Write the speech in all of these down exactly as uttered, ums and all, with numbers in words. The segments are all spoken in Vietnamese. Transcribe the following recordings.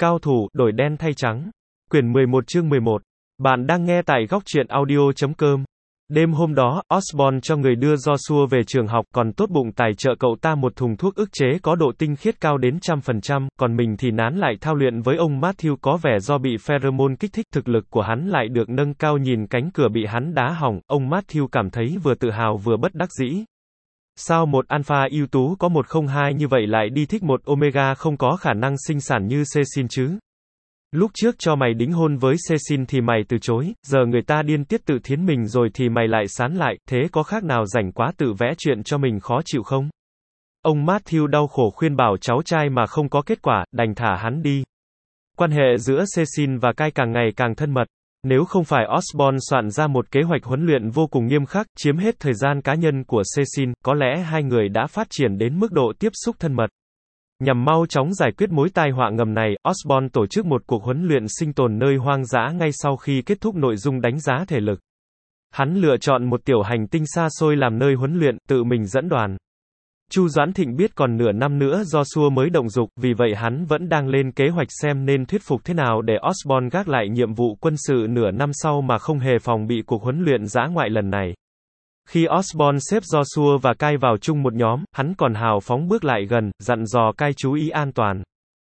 Cao thủ, đổi đen thay trắng. Quyển mười một chương mười một. Bạn đang nghe tại góc truyện audio chấm com. Đêm hôm đó, Osborn cho người đưa Joshua về trường học, còn tốt bụng tài trợ cậu ta một thùng thuốc ức chế có độ tinh khiết cao đến trăm phần trăm, còn mình thì nán lại thao luyện với ông Matthew có vẻ do bị pheromone kích thích, thực lực của hắn lại được nâng cao. Nhìn cánh cửa bị hắn đá hỏng, ông Matthew cảm thấy vừa tự hào vừa bất đắc dĩ. Sao một alpha ưu tú có một không hai như vậy lại đi thích một omega không có khả năng sinh sản như Cecil chứ? Lúc trước cho mày đính hôn với Cecil thì mày từ chối, giờ người ta điên tiết tự thiến mình rồi thì mày lại sán lại, thế có khác nào rảnh quá tự vẽ chuyện cho mình khó chịu không? Ông Matthew đau khổ khuyên bảo cháu trai mà không có kết quả, đành thả hắn đi. Quan hệ giữa Cecil và Kai càng ngày càng thân mật. Nếu không phải Osborn soạn ra một kế hoạch huấn luyện vô cùng nghiêm khắc, chiếm hết thời gian cá nhân của Cecil, có lẽ hai người đã phát triển đến mức độ tiếp xúc thân mật. Nhằm mau chóng giải quyết mối tai họa ngầm này, Osborn tổ chức một cuộc huấn luyện sinh tồn nơi hoang dã ngay sau khi kết thúc nội dung đánh giá thể lực. Hắn lựa chọn một tiểu hành tinh xa xôi làm nơi huấn luyện, tự mình dẫn đoàn. Chu Doãn Thịnh biết còn nửa năm nữa Joshua mới động dục, vì vậy hắn vẫn đang lên kế hoạch xem nên thuyết phục thế nào để Osborn gác lại nhiệm vụ quân sự nửa năm sau mà không hề phòng bị cuộc huấn luyện dã ngoại lần này. Khi Osborn xếp Joshua và Kai vào chung một nhóm, hắn còn hào phóng bước lại gần, dặn dò Kai chú ý an toàn.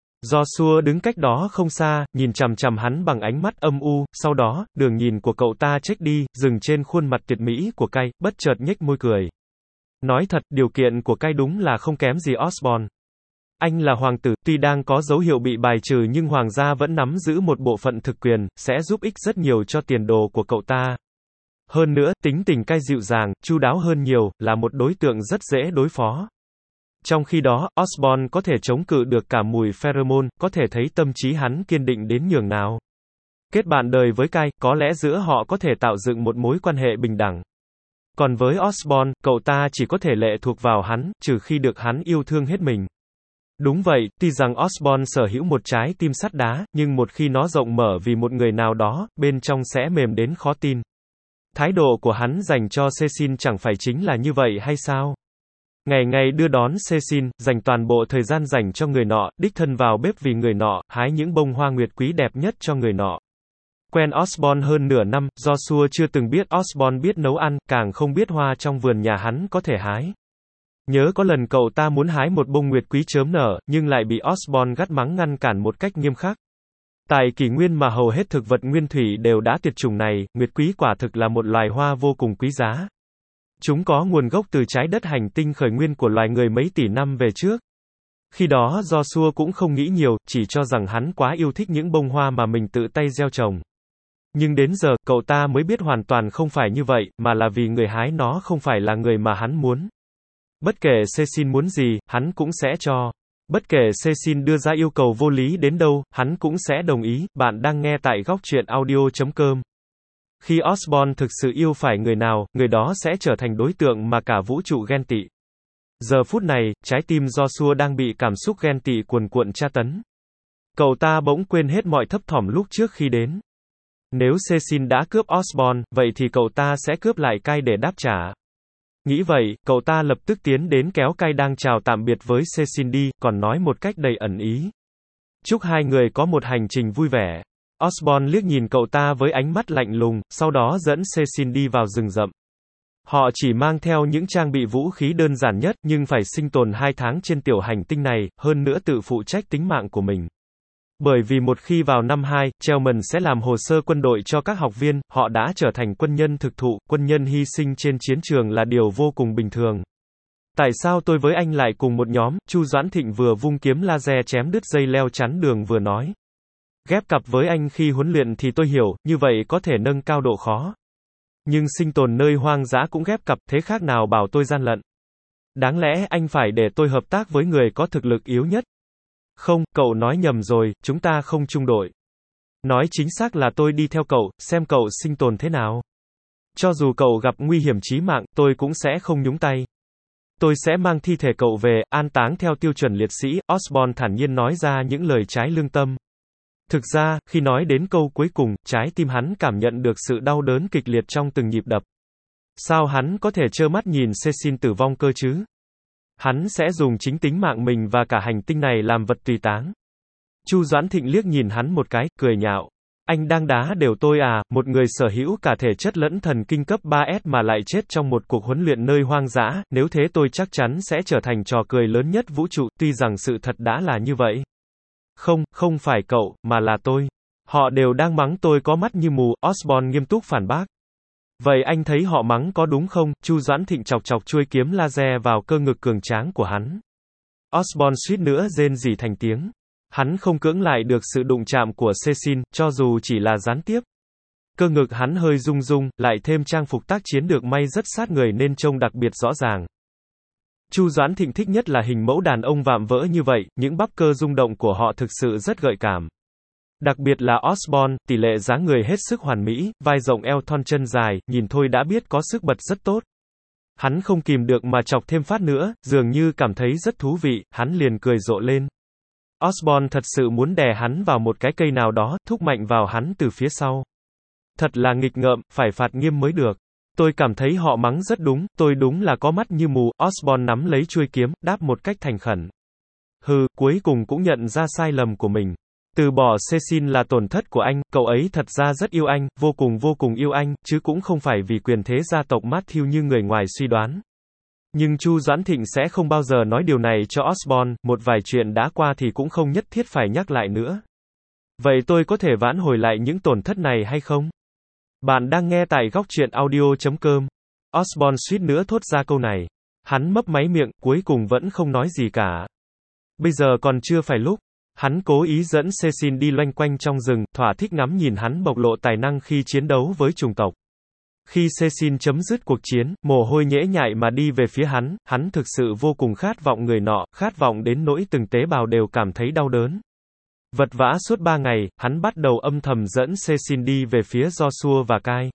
Joshua đứng cách đó không xa, nhìn chằm chằm hắn bằng ánh mắt âm u, sau đó, đường nhìn của cậu ta chếch đi, dừng trên khuôn mặt tuyệt mỹ của Kai, bất chợt nhếch môi cười. Nói thật, điều kiện của Kai đúng là không kém gì Osborn. Anh là hoàng tử, tuy đang có dấu hiệu bị bài trừ nhưng hoàng gia vẫn nắm giữ một bộ phận thực quyền, sẽ giúp ích rất nhiều cho tiền đồ của cậu ta. Hơn nữa, tính tình Kai dịu dàng, chu đáo hơn nhiều, là một đối tượng rất dễ đối phó. Trong khi đó, Osborn có thể chống cự được cả mùi pheromone, có thể thấy tâm trí hắn kiên định đến nhường nào. Kết bạn đời với Kai, có lẽ giữa họ có thể tạo dựng một mối quan hệ bình đẳng. Còn với Osborn, cậu ta chỉ có thể lệ thuộc vào hắn, trừ khi được hắn yêu thương hết mình. Đúng vậy, tuy rằng Osborn sở hữu một trái tim sắt đá, nhưng một khi nó rộng mở vì một người nào đó, bên trong sẽ mềm đến khó tin. Thái độ của hắn dành cho Cecil chẳng phải chính là như vậy hay sao? Ngày ngày đưa đón Cecil, dành toàn bộ thời gian dành cho người nọ, đích thân vào bếp vì người nọ, hái những bông hoa nguyệt quý đẹp nhất cho người nọ. Quen Osborn hơn nửa năm, Joshua chưa từng biết Osborn biết nấu ăn, càng không biết hoa trong vườn nhà hắn có thể hái. Nhớ có lần cậu ta muốn hái một bông nguyệt quý chớm nở, nhưng lại bị Osborn gắt mắng ngăn cản một cách nghiêm khắc. Tại kỷ nguyên mà hầu hết thực vật nguyên thủy đều đã tuyệt chủng này, nguyệt quý quả thực là một loài hoa vô cùng quý giá. Chúng có nguồn gốc từ trái đất hành tinh khởi nguyên của loài người mấy tỷ năm về trước. Khi đó Joshua cũng không nghĩ nhiều, chỉ cho rằng hắn quá yêu thích những bông hoa mà mình tự tay gieo trồng. Nhưng đến giờ, cậu ta mới biết hoàn toàn không phải như vậy, mà là vì người hái nó không phải là người mà hắn muốn. Bất kể Cecil muốn gì, hắn cũng sẽ cho. Bất kể Cecil đưa ra yêu cầu vô lý đến đâu, hắn cũng sẽ đồng ý. Bạn đang nghe tại góc truyện audio chấm com. Khi Osborn thực sự yêu phải người nào, người đó sẽ trở thành đối tượng mà cả vũ trụ ghen tị. Giờ phút này, trái tim Joshua đang bị cảm xúc ghen tị cuồn cuộn tra tấn. Cậu ta bỗng quên hết mọi thấp thỏm lúc trước khi đến. Nếu Cecil đã cướp Osborn, vậy thì cậu ta sẽ cướp lại Kai để đáp trả. Nghĩ vậy, cậu ta lập tức tiến đến kéo Kai đang chào tạm biệt với Cecil đi, còn nói một cách đầy ẩn ý. Chúc hai người có một hành trình vui vẻ. Osborn liếc nhìn cậu ta với ánh mắt lạnh lùng, sau đó dẫn Cecil đi vào rừng rậm. Họ chỉ mang theo những trang bị vũ khí đơn giản nhất, nhưng phải sinh tồn hai tháng trên tiểu hành tinh này, hơn nữa tự phụ trách tính mạng của mình. Bởi vì một khi vào năm hai, Chelman sẽ làm hồ sơ quân đội cho các học viên, họ đã trở thành quân nhân thực thụ, quân nhân hy sinh trên chiến trường là điều vô cùng bình thường. Tại sao tôi với anh lại cùng một nhóm? Chu Doãn Thịnh vừa vung kiếm laser chém đứt dây leo chắn đường vừa nói. Ghép cặp với anh khi huấn luyện thì tôi hiểu, như vậy có thể nâng cao độ khó. Nhưng sinh tồn nơi hoang dã cũng ghép cặp, thế khác nào bảo tôi gian lận? Đáng lẽ anh phải để tôi hợp tác với người có thực lực yếu nhất. Không, cậu nói nhầm rồi, chúng ta không chung đội. Nói chính xác là tôi đi theo cậu, xem cậu sinh tồn thế nào. Cho dù cậu gặp nguy hiểm chí mạng, tôi cũng sẽ không nhúng tay. Tôi sẽ mang thi thể cậu về, an táng theo tiêu chuẩn liệt sĩ, Osborn thản nhiên nói ra những lời trái lương tâm. Thực ra, khi nói đến câu cuối cùng, trái tim hắn cảm nhận được sự đau đớn kịch liệt trong từng nhịp đập. Sao hắn có thể trơ mắt nhìn Cecil tử vong cơ chứ? Hắn sẽ dùng chính tính mạng mình và cả hành tinh này làm vật tùy táng. Chu Doãn Thịnh liếc nhìn hắn một cái, cười nhạo. Anh đang đá đều tôi à, một người sở hữu cả thể chất lẫn thần kinh cấp ba S mà lại chết trong một cuộc huấn luyện nơi hoang dã, nếu thế tôi chắc chắn sẽ trở thành trò cười lớn nhất vũ trụ, tuy rằng sự thật đã là như vậy. Không, không phải cậu, mà là tôi. Họ đều đang mắng tôi có mắt như mù, Osborn nghiêm túc phản bác. Vậy anh thấy họ mắng có đúng không? Chu Doãn Thịnh chọc chọc chuôi kiếm laser vào cơ ngực cường tráng của hắn. Osborn suýt nữa rên rỉ thành tiếng. Hắn không cưỡng lại được sự đụng chạm của Cecil, cho dù chỉ là gián tiếp. Cơ ngực hắn hơi rung rung, lại thêm trang phục tác chiến được may rất sát người nên trông đặc biệt rõ ràng. Chu Doãn Thịnh thích nhất là hình mẫu đàn ông vạm vỡ như vậy, những bắp cơ rung động của họ thực sự rất gợi cảm. Đặc biệt là Osborn, tỷ lệ dáng người hết sức hoàn mỹ, vai rộng eo thon chân dài, nhìn thôi đã biết có sức bật rất tốt. Hắn không kìm được mà chọc thêm phát nữa, dường như cảm thấy rất thú vị, hắn liền cười rộ lên. Osborn thật sự muốn đè hắn vào một cái cây nào đó, thúc mạnh vào hắn từ phía sau. Thật là nghịch ngợm, phải phạt nghiêm mới được. Tôi cảm thấy họ mắng rất đúng, tôi đúng là có mắt như mù, Osborn nắm lấy chuôi kiếm, đáp một cách thành khẩn. Hừ, cuối cùng cũng nhận ra sai lầm của mình. Từ bỏ Cecil là tổn thất của anh, cậu ấy thật ra rất yêu anh, vô cùng vô cùng yêu anh, chứ cũng không phải vì quyền thế gia tộc Matthew như người ngoài suy đoán. Nhưng Chu Doãn Thịnh sẽ không bao giờ nói điều này cho Osborn, một vài chuyện đã qua thì cũng không nhất thiết phải nhắc lại nữa. Vậy tôi có thể vãn hồi lại những tổn thất này hay không? Bạn đang nghe tại góc truyện audio chấm com. Osborn suýt nữa thốt ra câu này. Hắn mấp máy miệng, cuối cùng vẫn không nói gì cả. Bây giờ còn chưa phải lúc. Hắn cố ý dẫn Cecil đi loanh quanh trong rừng, thỏa thích ngắm nhìn hắn bộc lộ tài năng khi chiến đấu với chủng tộc. Khi Cecil chấm dứt cuộc chiến, mồ hôi nhễ nhại mà đi về phía hắn, hắn thực sự vô cùng khát vọng người nọ, khát vọng đến nỗi từng tế bào đều cảm thấy đau đớn. Vật vã suốt ba ngày, hắn bắt đầu âm thầm dẫn Cecil đi về phía Joshua và Kai.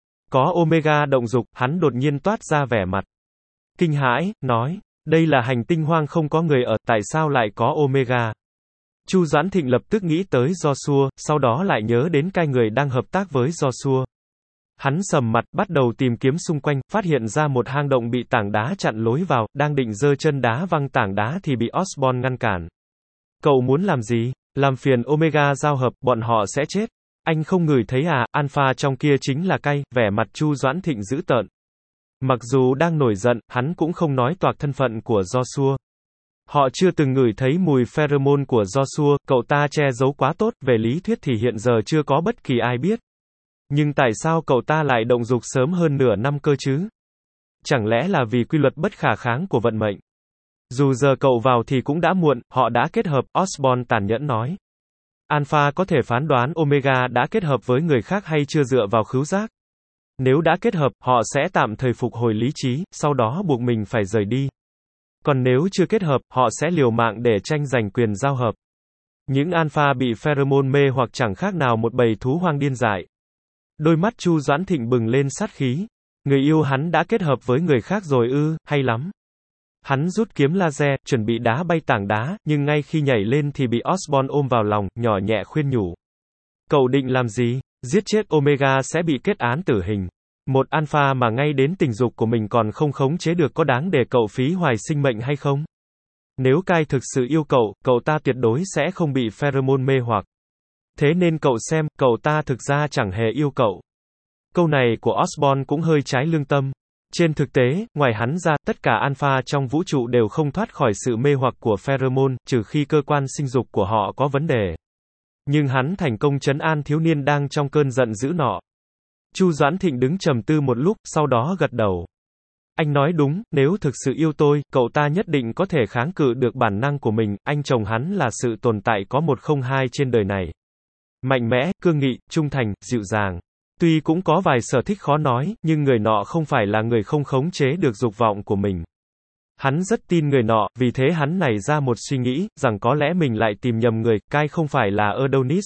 Có Omega động dục, hắn đột nhiên toát ra vẻ mặt kinh hãi, nói, đây là hành tinh hoang không có người ở, tại sao lại có Omega? Chu Doãn Thịnh lập tức nghĩ tới Joshua, sau đó lại nhớ đến Kai người đang hợp tác với Joshua. Hắn sầm mặt, bắt đầu tìm kiếm xung quanh, phát hiện ra một hang động bị tảng đá chặn lối vào, đang định giơ chân đá văng tảng đá thì bị Osborn ngăn cản. Cậu muốn làm gì? Làm phiền Omega giao hợp, bọn họ sẽ chết. Anh không ngửi thấy à, Alpha trong kia chính là Kai, vẻ mặt Chu Doãn Thịnh dữ tợn. Mặc dù đang nổi giận, hắn cũng không nói toạc thân phận của Joshua. Họ chưa từng ngửi thấy mùi pheromone của Joshua, cậu ta che giấu quá tốt, về lý thuyết thì hiện giờ chưa có bất kỳ ai biết. Nhưng tại sao cậu ta lại động dục sớm hơn nửa năm cơ chứ? Chẳng lẽ là vì quy luật bất khả kháng của vận mệnh? Dù giờ cậu vào thì cũng đã muộn, họ đã kết hợp, Osborn tàn nhẫn nói. Alpha có thể phán đoán Omega đã kết hợp với người khác hay chưa dựa vào khứu giác. Nếu đã kết hợp, họ sẽ tạm thời phục hồi lý trí, sau đó buộc mình phải rời đi. Còn nếu chưa kết hợp, họ sẽ liều mạng để tranh giành quyền giao hợp. Những Alpha bị pheromone mê hoặc chẳng khác nào một bầy thú hoang điên dại. Đôi mắt Chu Doãn Thịnh bừng lên sát khí. Người yêu hắn đã kết hợp với người khác rồi ư, hay lắm. Hắn rút kiếm laser, chuẩn bị đá bay tảng đá, nhưng ngay khi nhảy lên thì bị Osborn ôm vào lòng, nhỏ nhẹ khuyên nhủ. Cậu định làm gì? Giết chết Omega sẽ bị kết án tử hình. Một Alpha mà ngay đến tình dục của mình còn không khống chế được có đáng để cậu phí hoài sinh mệnh hay không? Nếu Kai thực sự yêu cậu, cậu ta tuyệt đối sẽ không bị pheromone mê hoặc. Thế nên cậu xem, cậu ta thực ra chẳng hề yêu cậu. Câu này của Osborn cũng hơi trái lương tâm. Trên thực tế, ngoài hắn ra, tất cả Alpha trong vũ trụ đều không thoát khỏi sự mê hoặc của pheromone, trừ khi cơ quan sinh dục của họ có vấn đề. Nhưng hắn thành công trấn an thiếu niên đang trong cơn giận dữ nọ. Chu Doãn Thịnh đứng trầm tư một lúc, sau đó gật đầu. Anh nói đúng, nếu thực sự yêu tôi, cậu ta nhất định có thể kháng cự được bản năng của mình, anh chồng hắn là sự tồn tại có một không hai trên đời này. Mạnh mẽ, cương nghị, trung thành, dịu dàng. Tuy cũng có vài sở thích khó nói, nhưng người nọ không phải là người không khống chế được dục vọng của mình. Hắn rất tin người nọ, vì thế hắn nảy ra một suy nghĩ, rằng có lẽ mình lại tìm nhầm người, Kai không phải là Adonis.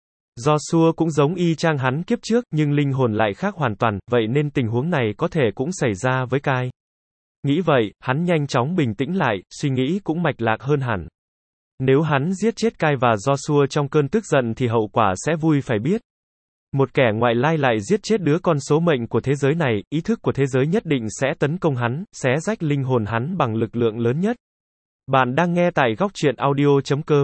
Joshua cũng giống y chang hắn kiếp trước, nhưng linh hồn lại khác hoàn toàn, vậy nên tình huống này có thể cũng xảy ra với Kai. Nghĩ vậy, hắn nhanh chóng bình tĩnh lại, suy nghĩ cũng mạch lạc hơn hẳn. Nếu hắn giết chết Kai và Joshua trong cơn tức giận thì hậu quả sẽ vui phải biết. Một kẻ ngoại lai lại giết chết đứa con số mệnh của thế giới này, ý thức của thế giới nhất định sẽ tấn công hắn, xé rách linh hồn hắn bằng lực lượng lớn nhất. Bạn đang nghe tại góc truyện audio chấm com.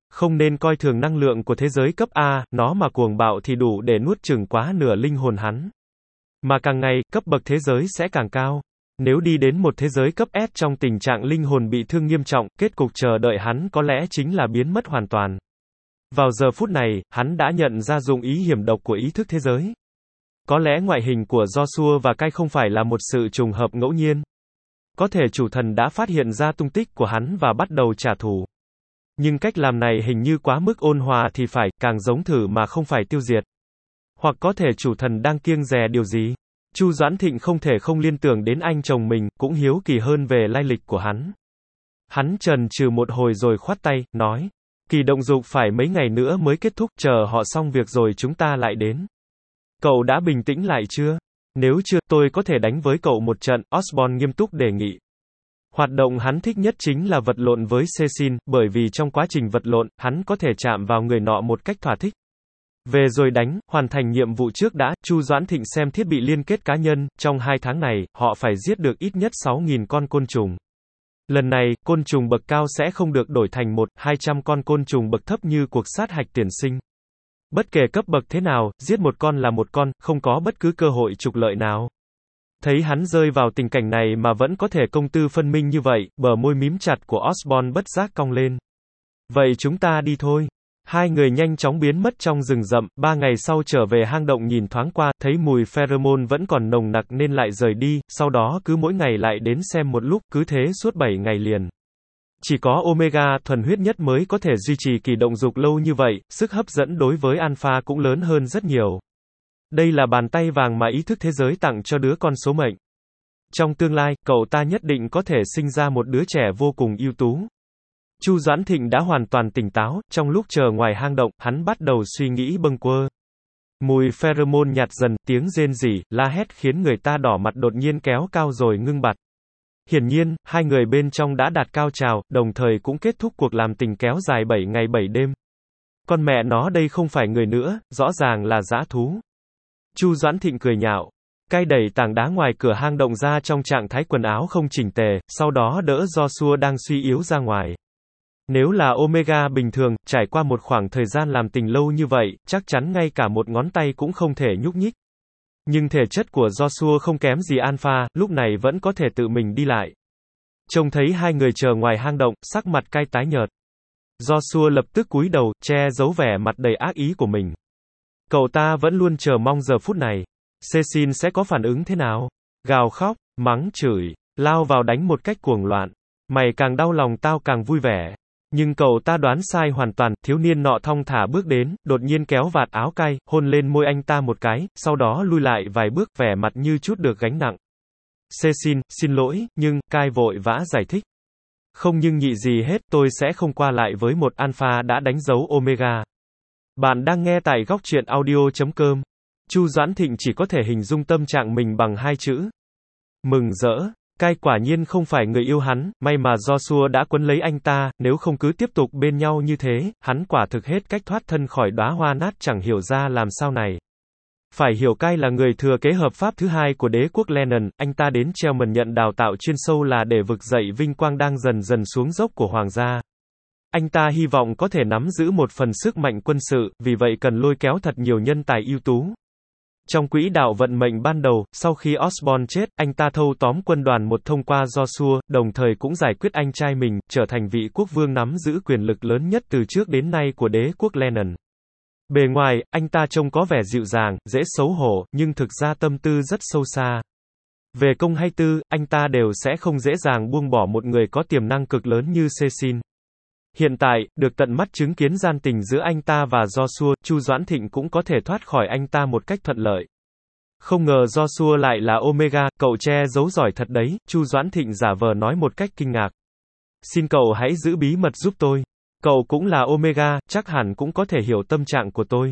Không nên coi thường năng lượng của thế giới cấp A, nó mà cuồng bạo thì đủ để nuốt chửng quá nửa linh hồn hắn. Mà càng ngày, cấp bậc thế giới sẽ càng cao. Nếu đi đến một thế giới cấp S trong tình trạng linh hồn bị thương nghiêm trọng, kết cục chờ đợi hắn có lẽ chính là biến mất hoàn toàn. Vào giờ phút này, hắn đã nhận ra dụng ý hiểm độc của ý thức thế giới. Có lẽ ngoại hình của Joshua và Kai không phải là một sự trùng hợp ngẫu nhiên. Có thể chủ thần đã phát hiện ra tung tích của hắn và bắt đầu trả thù. Nhưng cách làm này hình như quá mức ôn hòa thì phải, càng giống thử mà không phải tiêu diệt. Hoặc có thể chủ thần đang kiêng dè điều gì? Chu Doãn Thịnh không thể không liên tưởng đến anh chồng mình, cũng hiếu kỳ hơn về lai lịch của hắn. Hắn chần chừ một hồi rồi khoát tay, nói. Kỳ động dục phải mấy ngày nữa mới kết thúc, chờ họ xong việc rồi chúng ta lại đến. Cậu đã bình tĩnh lại chưa? Nếu chưa, tôi có thể đánh với cậu một trận, Osborn nghiêm túc đề nghị. Hoạt động hắn thích nhất chính là vật lộn với Cecil, bởi vì trong quá trình vật lộn, hắn có thể chạm vào người nọ một cách thỏa thích. Về rồi đánh, hoàn thành nhiệm vụ trước đã, Chu Doãn Thịnh xem thiết bị liên kết cá nhân, trong hai tháng này, họ phải giết được ít nhất sáu nghìn con côn trùng. Lần này, côn trùng bậc cao sẽ không được đổi thành một, hai trăm con côn trùng bậc thấp như cuộc sát hạch tiền sinh. Bất kể cấp bậc thế nào, giết một con là một con, không có bất cứ cơ hội trục lợi nào. Thấy hắn rơi vào tình cảnh này mà vẫn có thể công tư phân minh như vậy, bờ môi mím chặt của Osborn bất giác cong lên. Vậy chúng ta đi thôi. Hai người nhanh chóng biến mất trong rừng rậm, ba ngày sau trở về hang động nhìn thoáng qua, thấy mùi pheromone vẫn còn nồng nặc nên lại rời đi, sau đó cứ mỗi ngày lại đến xem một lúc, cứ thế suốt bảy ngày liền. Chỉ có Omega thuần huyết nhất mới có thể duy trì kỳ động dục lâu như vậy, sức hấp dẫn đối với Alpha cũng lớn hơn rất nhiều. Đây là bàn tay vàng mà ý thức thế giới tặng cho đứa con số mệnh. Trong tương lai, cậu ta nhất định có thể sinh ra một đứa trẻ vô cùng ưu tú. Chu Doãn Thịnh đã hoàn toàn tỉnh táo, trong lúc chờ ngoài hang động, hắn bắt đầu suy nghĩ bâng quơ. Mùi pheromone nhạt dần, tiếng rên rỉ, la hét khiến người ta đỏ mặt đột nhiên kéo cao rồi ngưng bặt. Hiển nhiên, hai người bên trong đã đạt cao trào, đồng thời cũng kết thúc cuộc làm tình kéo dài bảy ngày bảy đêm. Con mẹ nó đây không phải người nữa, rõ ràng là dã thú. Chu Doãn Thịnh cười nhạo. Cai đẩy tảng đá ngoài cửa hang động ra trong trạng thái quần áo không chỉnh tề, sau đó đỡ Joshua đang suy yếu ra ngoài. Nếu là Omega bình thường, trải qua một khoảng thời gian làm tình lâu như vậy, chắc chắn ngay cả một ngón tay cũng không thể nhúc nhích. Nhưng thể chất của Joshua không kém gì Alpha, lúc này vẫn có thể tự mình đi lại. Trông thấy hai người chờ ngoài hang động, sắc mặt Cai tái nhợt. Joshua lập tức cúi đầu, che giấu vẻ mặt đầy ác ý của mình. Cậu ta vẫn luôn chờ mong giờ phút này. Cecil sẽ có phản ứng thế nào? Gào khóc, mắng chửi, lao vào đánh một cách cuồng loạn. Mày càng đau lòng tao càng vui vẻ. Nhưng cậu ta đoán sai hoàn toàn, thiếu niên nọ thong thả bước đến, đột nhiên kéo vạt áo Cai, hôn lên môi anh ta một cái, sau đó lui lại vài bước, vẻ mặt như chút được gánh nặng. Cecil, xin lỗi, nhưng, Cai vội vã giải thích. Không nhưng nhị gì hết, tôi sẽ không qua lại với một Alpha đã đánh dấu Omega. Bạn đang nghe tại góc truyện audio chấm com. Chu Doãn Thịnh chỉ có thể hình dung tâm trạng mình bằng hai chữ. Mừng rỡ. Cai quả nhiên không phải người yêu hắn, may mà Joshua đã quấn lấy anh ta, nếu không cứ tiếp tục bên nhau như thế, hắn quả thực hết cách thoát thân khỏi đóa hoa nát chẳng hiểu ra làm sao này. Phải hiểu Cai là người thừa kế hợp pháp thứ hai của đế quốc Lennon, anh ta đến Chelmsford nhận đào tạo chuyên sâu là để vực dậy vinh quang đang dần dần xuống dốc của hoàng gia. Anh ta hy vọng có thể nắm giữ một phần sức mạnh quân sự, vì vậy cần lôi kéo thật nhiều nhân tài ưu tú. Trong quỹ đạo vận mệnh ban đầu, sau khi Osborn chết, anh ta thâu tóm quân đoàn một thông qua Joshua, đồng thời cũng giải quyết anh trai mình, trở thành vị quốc vương nắm giữ quyền lực lớn nhất từ trước đến nay của đế quốc Lennon. Bề ngoài, anh ta trông có vẻ dịu dàng, dễ xấu hổ, nhưng thực ra tâm tư rất sâu xa. Về công hay tư, anh ta đều sẽ không dễ dàng buông bỏ một người có tiềm năng cực lớn như Cecil. Hiện tại, được tận mắt chứng kiến gian tình giữa anh ta và Joshua, Chu Doãn Thịnh cũng có thể thoát khỏi anh ta một cách thuận lợi. Không ngờ Joshua lại là Omega, cậu che giấu giỏi thật đấy, Chu Doãn Thịnh giả vờ nói một cách kinh ngạc. Xin cậu hãy giữ bí mật giúp tôi. Cậu cũng là Omega, chắc hẳn cũng có thể hiểu tâm trạng của tôi.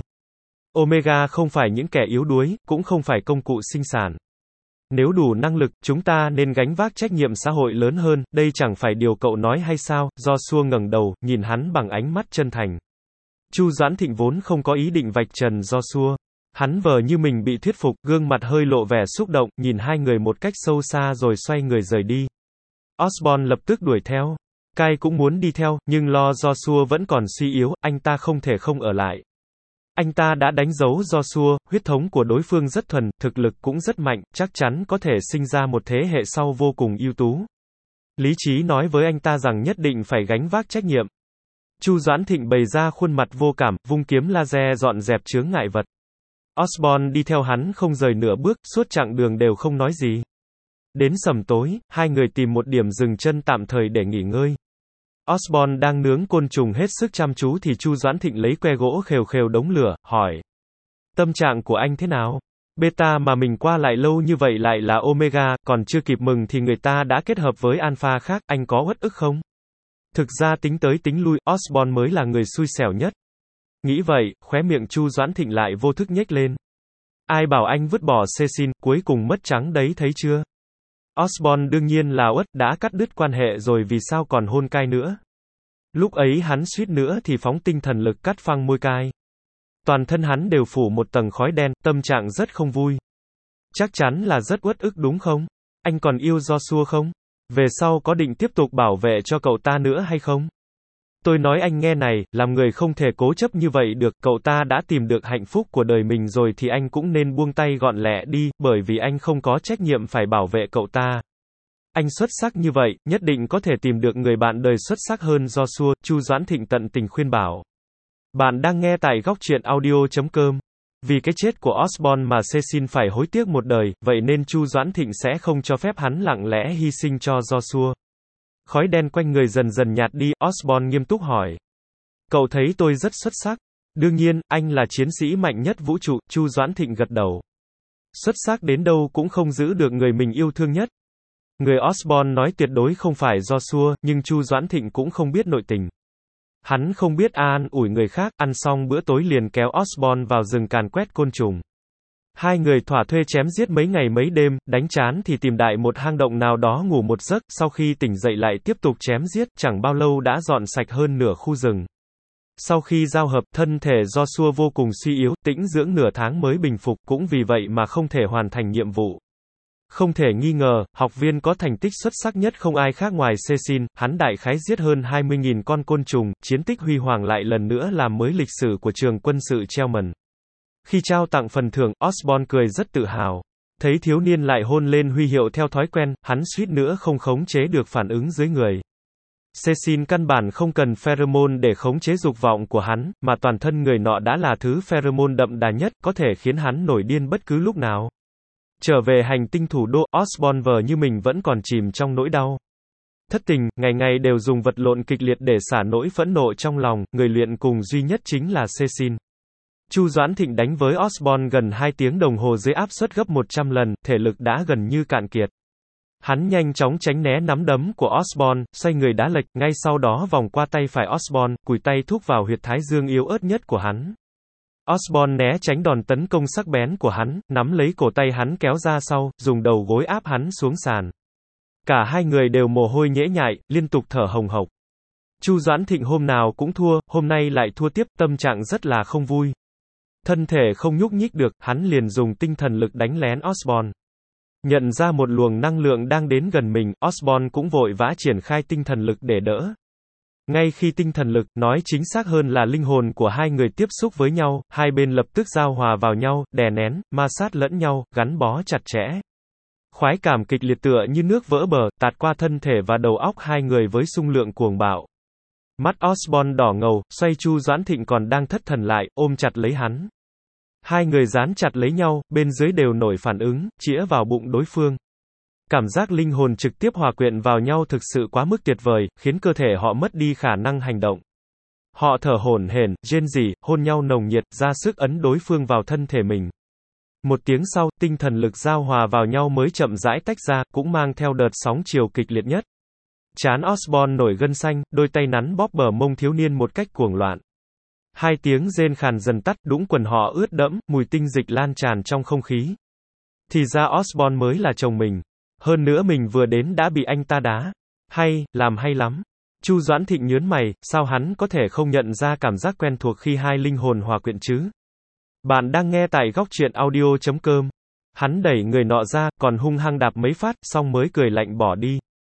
Omega không phải những kẻ yếu đuối, cũng không phải công cụ sinh sản. Nếu đủ năng lực, chúng ta nên gánh vác trách nhiệm xã hội lớn hơn, đây chẳng phải điều cậu nói hay sao? Joshua ngẩng đầu, nhìn hắn bằng ánh mắt chân thành. Chu Doãn Thịnh vốn không có ý định vạch trần Joshua. Hắn vờ như mình bị thuyết phục, gương mặt hơi lộ vẻ xúc động, nhìn hai người một cách sâu xa rồi xoay người rời đi. Osborn lập tức đuổi theo. Kai cũng muốn đi theo, nhưng lo Joshua vẫn còn suy yếu, anh ta không thể không ở lại. Anh ta đã đánh dấu Joshua, huyết thống của đối phương rất thuần, thực lực cũng rất mạnh, chắc chắn có thể sinh ra một thế hệ sau vô cùng ưu tú. Lý trí nói với anh ta rằng nhất định phải gánh vác trách nhiệm. Chu Doãn Thịnh bày ra khuôn mặt vô cảm, vung kiếm laser dọn dẹp chướng ngại vật. Osborn đi theo hắn không rời nửa bước, suốt chặng đường đều không nói gì. Đến sầm tối, hai người tìm một điểm dừng chân tạm thời để nghỉ ngơi. Osborn đang nướng côn trùng hết sức chăm chú thì Chu Doãn Thịnh lấy que gỗ khều khều đống lửa, hỏi. Tâm trạng của anh thế nào? Beta mà mình qua lại lâu như vậy lại là Omega, còn chưa kịp mừng thì người ta đã kết hợp với Alpha khác, anh có uất ức không? Thực ra tính tới tính lui, Osborn mới là người xui xẻo nhất. Nghĩ vậy, khóe miệng Chu Doãn Thịnh lại vô thức nhếch lên. Ai bảo anh vứt bỏ Cecil, cuối cùng mất trắng đấy thấy chưa? Osborn đương nhiên là uất, đã cắt đứt quan hệ rồi vì sao còn hôn Kai nữa. Lúc ấy hắn suýt nữa thì phóng tinh thần lực cắt phăng môi Kai. Toàn thân hắn đều phủ một tầng khói đen, tâm trạng rất không vui. Chắc chắn là rất uất ức đúng không? Anh còn yêu Joshua không? Về sau có định tiếp tục bảo vệ cho cậu ta nữa hay không? Tôi nói anh nghe này, làm người không thể cố chấp như vậy được, cậu ta đã tìm được hạnh phúc của đời mình rồi thì anh cũng nên buông tay gọn lẹ đi, bởi vì anh không có trách nhiệm phải bảo vệ cậu ta. Anh xuất sắc như vậy, nhất định có thể tìm được người bạn đời xuất sắc hơn Joshua, Chu Doãn Thịnh tận tình khuyên bảo. Bạn đang nghe tại góc truyện audio chấm com. Vì cái chết của Osborn mà Cecil phải hối tiếc một đời, vậy nên Chu Doãn Thịnh sẽ không cho phép hắn lặng lẽ hy sinh cho Joshua. Khói đen quanh người dần dần nhạt đi, Osborn nghiêm túc hỏi. Cậu thấy tôi rất xuất sắc. Đương nhiên, anh là chiến sĩ mạnh nhất vũ trụ, Chu Doãn Thịnh gật đầu. Xuất sắc đến đâu cũng không giữ được người mình yêu thương nhất. Người Osborn nói tuyệt đối không phải Joshua, nhưng Chu Doãn Thịnh cũng không biết nội tình. Hắn không biết an ủi người khác, ăn xong bữa tối liền kéo Osborn vào rừng càn quét côn trùng. Hai người thỏa thuê chém giết mấy ngày mấy đêm, đánh chán thì tìm đại một hang động nào đó ngủ một giấc, sau khi tỉnh dậy lại tiếp tục chém giết, chẳng bao lâu đã dọn sạch hơn nửa khu rừng. Sau khi giao hợp, thân thể Joshua vô cùng suy yếu, tĩnh dưỡng nửa tháng mới bình phục, cũng vì vậy mà không thể hoàn thành nhiệm vụ. Không thể nghi ngờ, học viên có thành tích xuất sắc nhất không ai khác ngoài Cecil, hắn đại khái giết hơn hai mươi nghìn con côn trùng, chiến tích huy hoàng lại lần nữa làm mới lịch sử của trường quân sự Chelman. Khi trao tặng phần thưởng, Osborn cười rất tự hào. Thấy thiếu niên lại hôn lên huy hiệu theo thói quen, hắn suýt nữa không khống chế được phản ứng dưới người. Cecil căn bản không cần pheromone để khống chế dục vọng của hắn, mà toàn thân người nọ đã là thứ pheromone đậm đà nhất, có thể khiến hắn nổi điên bất cứ lúc nào. Trở về hành tinh thủ đô, Osborn vờ như mình vẫn còn chìm trong nỗi đau. Thất tình, ngày ngày đều dùng vật lộn kịch liệt để xả nỗi phẫn nộ trong lòng, người luyện cùng duy nhất chính là Cecil. Chu Doãn Thịnh đánh với Osborn gần hai tiếng đồng hồ dưới áp suất gấp một trăm lần, thể lực đã gần như cạn kiệt. Hắn nhanh chóng tránh né nắm đấm của Osborn, xoay người đá lệch, ngay sau đó vòng qua tay phải Osborn, cùi tay thúc vào huyệt thái dương yếu ớt nhất của hắn. Osborn né tránh đòn tấn công sắc bén của hắn, nắm lấy cổ tay hắn kéo ra sau, dùng đầu gối áp hắn xuống sàn. Cả hai người đều mồ hôi nhễ nhại, liên tục thở hồng hộc. Chu Doãn Thịnh hôm nào cũng thua, hôm nay lại thua tiếp, tâm trạng rất là không vui. Thân thể không nhúc nhích được, hắn liền dùng tinh thần lực đánh lén Osborn. Nhận ra một luồng năng lượng đang đến gần mình, Osborn cũng vội vã triển khai tinh thần lực để đỡ. Ngay khi tinh thần lực, nói chính xác hơn là linh hồn của hai người tiếp xúc với nhau, hai bên lập tức giao hòa vào nhau, đè nén, ma sát lẫn nhau, gắn bó chặt chẽ. Khoái cảm kịch liệt tựa như nước vỡ bờ, tạt qua thân thể và đầu óc hai người với xung lượng cuồng bạo. Mắt Osborn đỏ ngầu, xoay Chu Doãn Thịnh còn đang thất thần lại, ôm chặt lấy hắn. Hai người dán chặt lấy nhau, bên dưới đều nổi phản ứng, chĩa vào bụng đối phương. Cảm giác linh hồn trực tiếp hòa quyện vào nhau thực sự quá mức tuyệt vời, khiến cơ thể họ mất đi khả năng hành động. Họ thở hổn hển, rên rỉ, hôn nhau nồng nhiệt, ra sức ấn đối phương vào thân thể mình. Một tiếng sau, tinh thần lực giao hòa vào nhau mới chậm rãi tách ra, cũng mang theo đợt sóng chiều kịch liệt nhất. Trán Osborn nổi gân xanh, đôi tay nắn bóp bờ mông thiếu niên một cách cuồng loạn. Hai tiếng rên khàn dần tắt, đũng quần họ ướt đẫm, mùi tinh dịch lan tràn trong không khí. Thì ra Osborn mới là chồng mình. Hơn nữa mình vừa đến đã bị anh ta đá. Hay, làm hay lắm. Chu Doãn Thịnh nhớn mày, sao hắn có thể không nhận ra cảm giác quen thuộc khi hai linh hồn hòa quyện chứ? Bạn đang nghe tại góc truyện audio chấm com. Hắn đẩy người nọ ra, còn hung hăng đạp mấy phát, xong mới cười lạnh bỏ đi.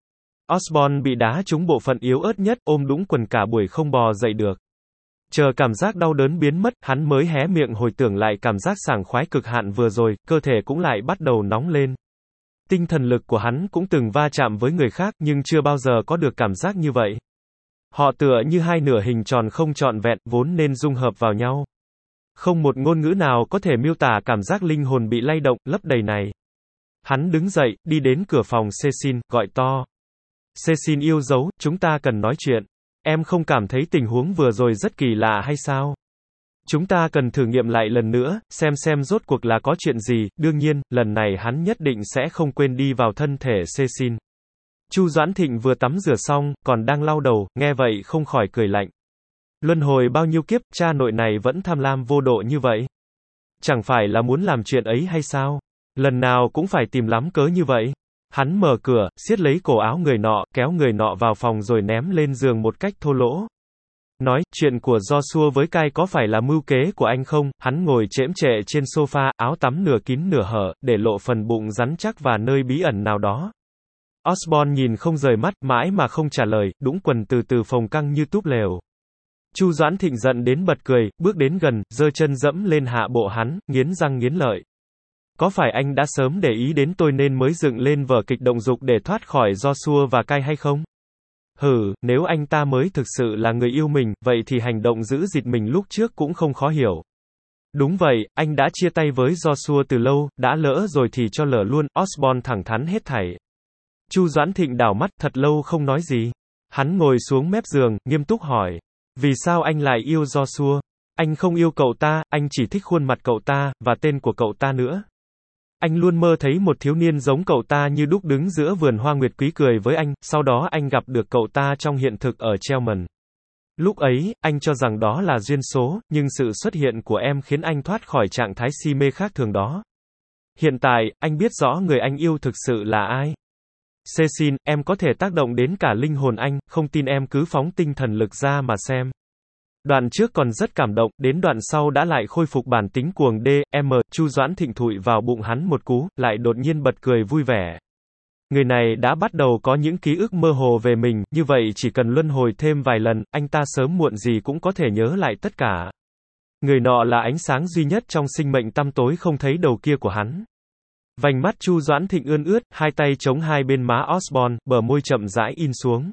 Osborn bị đá trúng bộ phận yếu ớt nhất, ôm đũng quần cả buổi không bò dậy được. Chờ cảm giác đau đớn biến mất, hắn mới hé miệng hồi tưởng lại cảm giác sảng khoái cực hạn vừa rồi, cơ thể cũng lại bắt đầu nóng lên. Tinh thần lực của hắn cũng từng va chạm với người khác, nhưng chưa bao giờ có được cảm giác như vậy. Họ tựa như hai nửa hình tròn không trọn vẹn, vốn nên dung hợp vào nhau. Không một ngôn ngữ nào có thể miêu tả cảm giác linh hồn bị lay động, lấp đầy này. Hắn đứng dậy, đi đến cửa phòng Cecil, gọi to. Cecil yêu dấu, chúng ta cần nói chuyện. Em không cảm thấy tình huống vừa rồi rất kỳ lạ hay sao? Chúng ta cần thử nghiệm lại lần nữa, xem xem rốt cuộc là có chuyện gì, đương nhiên, lần này hắn nhất định sẽ không quên đi vào thân thể Cecil. Chu Doãn Thịnh vừa tắm rửa xong, còn đang lau đầu, nghe vậy không khỏi cười lạnh. Luân hồi bao nhiêu kiếp, cha nội này vẫn tham lam vô độ như vậy. Chẳng phải là muốn làm chuyện ấy hay sao? Lần nào cũng phải tìm lắm cớ như vậy. Hắn mở cửa, siết lấy cổ áo người nọ, kéo người nọ vào phòng rồi ném lên giường một cách thô lỗ. Nói, chuyện của Joshua với Kai có phải là mưu kế của anh không? Hắn ngồi chễm chệ trên sofa, áo tắm nửa kín nửa hở, để lộ phần bụng rắn chắc và nơi bí ẩn nào đó. Osborn nhìn không rời mắt, mãi mà không trả lời, đũng quần từ từ phồng căng như túp lều. Chu Doãn Thịnh giận đến bật cười, bước đến gần, giơ chân dẫm lên hạ bộ hắn, nghiến răng nghiến lợi. Có phải anh đã sớm để ý đến tôi nên mới dựng lên vở kịch động dục để thoát khỏi Joshua và Kai hay không? Hừ, nếu anh ta mới thực sự là người yêu mình, vậy thì hành động giữ dịt mình lúc trước cũng không khó hiểu. Đúng vậy, anh đã chia tay với Joshua từ lâu, đã lỡ rồi thì cho lỡ luôn, Osborn thẳng thắn hết thảy. Chu Doãn Thịnh đảo mắt, thật lâu không nói gì. Hắn ngồi xuống mép giường, nghiêm túc hỏi. Vì sao anh lại yêu Joshua? Anh không yêu cậu ta, anh chỉ thích khuôn mặt cậu ta, và tên của cậu ta nữa. Anh luôn mơ thấy một thiếu niên giống cậu ta như đúc đứng giữa vườn hoa nguyệt quý cười với anh, sau đó anh gặp được cậu ta trong hiện thực ở Chelmsford. Lúc ấy, anh cho rằng đó là duyên số, nhưng sự xuất hiện của em khiến anh thoát khỏi trạng thái si mê khác thường đó. Hiện tại, anh biết rõ người anh yêu thực sự là ai. Cecil, em có thể tác động đến cả linh hồn anh, không tin em cứ phóng tinh thần lực ra mà xem. Đoạn trước còn rất cảm động, đến đoạn sau đã lại khôi phục bản tính cuồng đê, em, Chu Doãn Thịnh thụi vào bụng hắn một cú, lại đột nhiên bật cười vui vẻ. Người này đã bắt đầu có những ký ức mơ hồ về mình, như vậy chỉ cần luân hồi thêm vài lần, anh ta sớm muộn gì cũng có thể nhớ lại tất cả. Người nọ là ánh sáng duy nhất trong sinh mệnh tăm tối không thấy đầu kia của hắn. Vành mắt Chu Doãn Thịnh ươn ướt, hai tay chống hai bên má Osborn, bờ môi chậm rãi in xuống.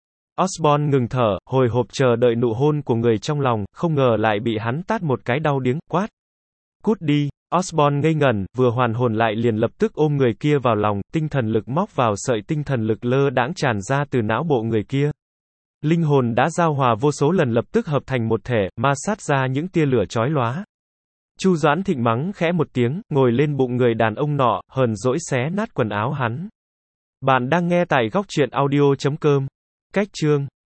Osborn ngừng thở, hồi hộp chờ đợi nụ hôn của người trong lòng, không ngờ lại bị hắn tát một cái đau điếng, quát. Cút đi. Osborn ngây ngẩn, vừa hoàn hồn lại liền lập tức ôm người kia vào lòng, tinh thần lực móc vào sợi tinh thần lực lơ đãng tràn ra từ não bộ người kia. Linh hồn đã giao hòa vô số lần lập tức hợp thành một thể, ma sát ra những tia lửa chói lóa. Chu Doãn Thịnh mắng khẽ một tiếng, ngồi lên bụng người đàn ông nọ, hờn dỗi xé nát quần áo hắn. Bạn đang nghe tại góc truyện audio chấm com. Cách chương